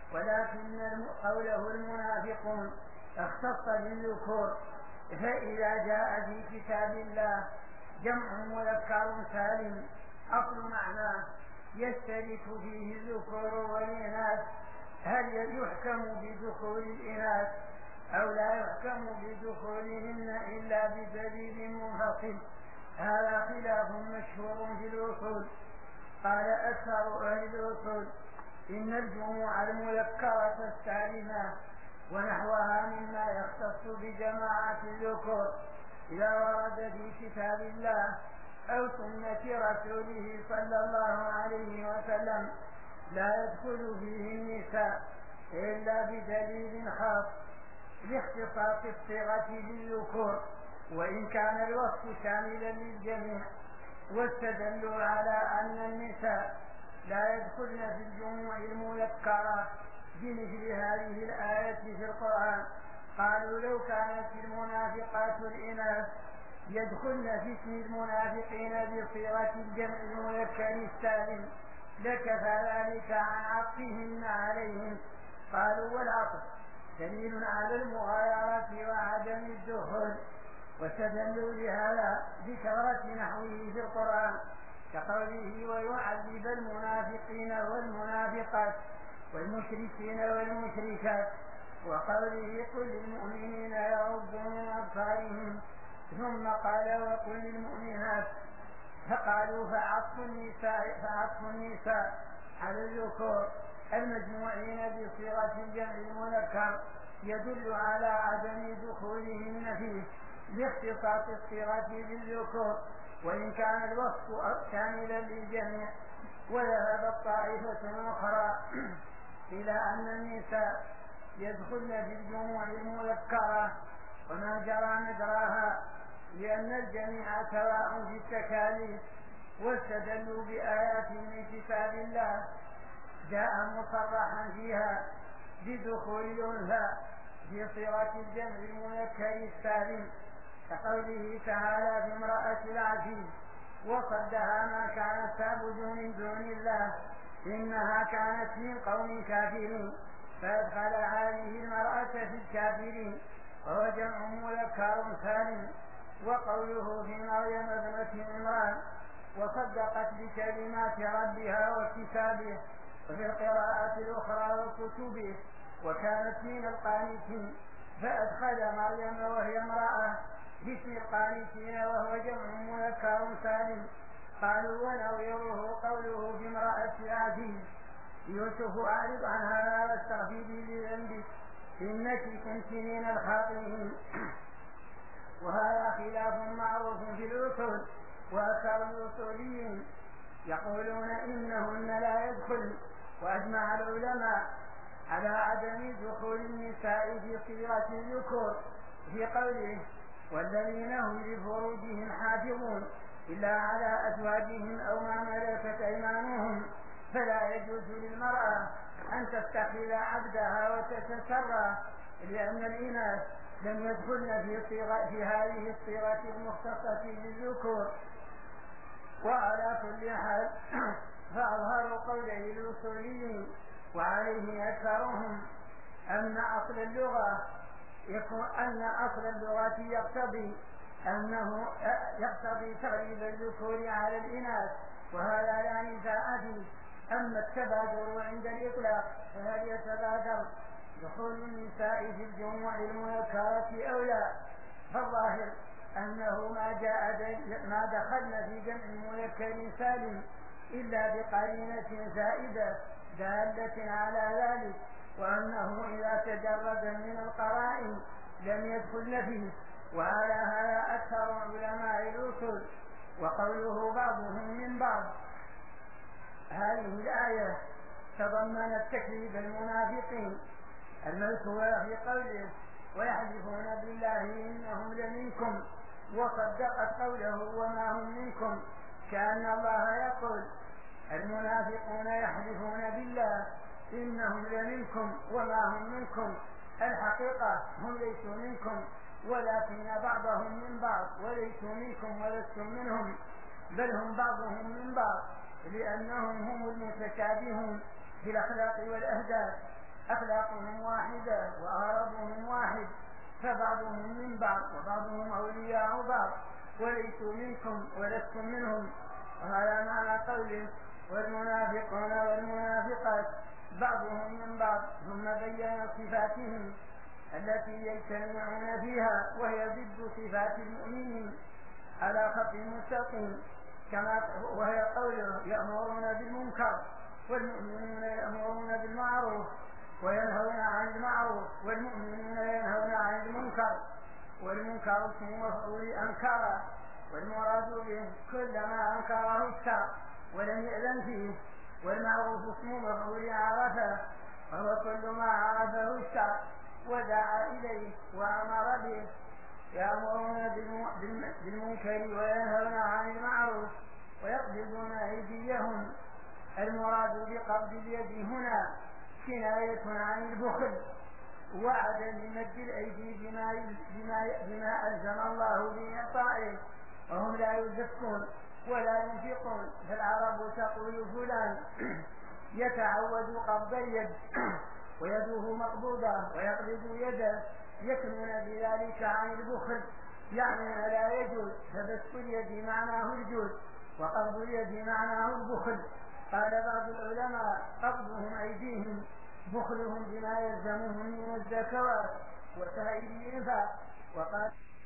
ولكن قوله المنافقون اختص بالذكور. فإذا جاء في كتاب الله جمع مذكر سالم أصل معناه يشترك فيه الذكور والإناث، هل يحكم بدخول الإناث أو لا يحكم بدخولهن إلا بدليل منفصل؟ هذا خلاف مشهور في الأصول. قال أكثر أهل الأصول إن الجموع المذكرة السالمة ونحوها مما يختص بجماعة الذكور إذا ورد في كتاب الله أو سنة رسوله صلى الله عليه وسلم لا يدخل فيه النساء إلا بدليل خاص لاختصاص الصيغة بالذكور، وإن كان الوصف شاملا للجميع. واستدلوا على أن النساء لا يدخلن في الجموع المذكرة بمثل هذه الآية في القرآن. قالوا لو كانت المنافقات الإناث يدخلن في اسم المنافقين بصيغة الجمع المذكر السالم لكفى ذلك عن عطفهن عليهم. قالوا والعطف دليل على المغايرة وعدم الدخول، واستدلوا بهذا بكثرة نحوه في القرآن كقوله ويعذب المنافقين والمنافقات والمشركين والمشركات، وقوله قل للمؤمنين يغضوا من أبصارهم، ثم قال وقل للمؤمنات. فقالوا فعطف النساء على الذكور المجموعين بصيغة الجمع المذكر يدل على عدم دخولهن فيه باختصاص الصيغة بالذكور، وإن كان الوصف شاملا للجميع. وذهبت طائفة أخرى إلى أن النساء يدخلن في الجموع المذكرة وما جرى مجراها لأن الجميع سواء في التكاليف، واستدلوا بآيات من كتاب الله جاء مصرحا فيها بدخول الأنثى في صيغة الجمع المذكر السالم كقوله تعالى في امرأة العزيز وصدها ما كانت تعبد من دون الله إنها كانت من قوم كافرين، فأدخل هذه المرأة في الكافرين وهو جمع مذكر سالم. وقوله في مريم ابنة عمران وصدقت بكلمات ربها وكتابه، وفي القراءة الأخرى وكتبه وكانت من القانتين، فأدخل مريم وهي امرأة باسم القانتين وهو جمع مذكر سالم. قالوا ونظيره قوله في امرأة العزيز يوسف أعرض عن هذا واستغفري لذنبك إنك كنت من الخاطئين. وهذا خلاف معروف في الأصول، وأكثر الأصوليين يقولون إنهن لا يدخل، وأجمع العلماء على عدم دخول النساء في صيغة الذكور في قوله والذين هم لفروجهم حافظون إلا على أزواجهم أو ما ملكت أيمانهم، فلا يجوز للمرأة أن تتخذ عبدها وتتسرى، لأن الإناث لم يدخلن في هذه الصيغة المختصة بالذكور. وعلى كل حال فأظهر قوله الأصوليين وعليه أكثرهم أن أصل اللغة يقتضي تغليب الذكور على الإناث، وهذا لا نزاع فيه. أما التبادر عند الإطلاق فهل يتبادر دخول النساء في الجموع المنكرة أو لا؟ فالظاهر أنه ما دخلنا في جمع منكر سالم إلا بقرينة زائدة دالة على ذلك، وأنه إذا تجرد من القرائن لم يدخلن فيه. وعلى هذا أكثر علماء الأصول. وقوله بعضهم من بعض، هذه الآية تضمنت تكذيب المنافقين المذكورة في قوله ويحلفون بالله إنهم لمنكم، وصدقت قوله وما هم منكم، كأن الله يقول المنافقون يحلفون بالله إنهم لمنكم وما هم منكم، الحقيقة هم ليسوا منكم ولكن بعضهم من بعض، وليسوا منكم ولستم منهم، بل هم بعضهم من بعض، لأنهم هم المتشابهون في الأخلاق والأهداف، أخلاقهم واحدة وأغراضهم واحد، فبعضهم من بعض وبعضهم أولياء بعض، وليسوا منكم ولستم منهم. وهذا معنى قوله والمنافقون والمنافقات بعضهم من بعض، ثم بين صفاتهم التي يجتمعون فيها وهي ضد صفات المؤمنين على خط مستقيم، وهي قوله يأمرون بالمنكر والمؤمنون يأمرون بالمعروف وينهون عن المعروف والمؤمنون ينهون عن المنكر، والمنكر اسم مفعول أنكر، والمراد به كل ما أنكره الشرع ولم يأذن فيه، والمعروف اسم مفعول عرفه وهو كل ما عرفه الشرع ودعا إليه وأمر به. يأمرون بالمنكر وينهون عن المعروف ويقبضون أيديهم. المراد بقبض اليد هنا كناية عن البخل وعدم مد الأيدي بما ألزم الله بإعطائه، وهم لا يزكون ولا ينفقون. فالعرب تقول فلان يتعود قبض اليد ويده مقبوضة ويقبض يده، يكنون بذلك عن البخل، يعني لا يجوز، فبسط اليد معناه الجود وقبض اليد معناه البخل. قال بعض العلماء قبضهم أيديهم بخلهم بما يلزمهم من الزكوات وسائر الإنفاق. وقال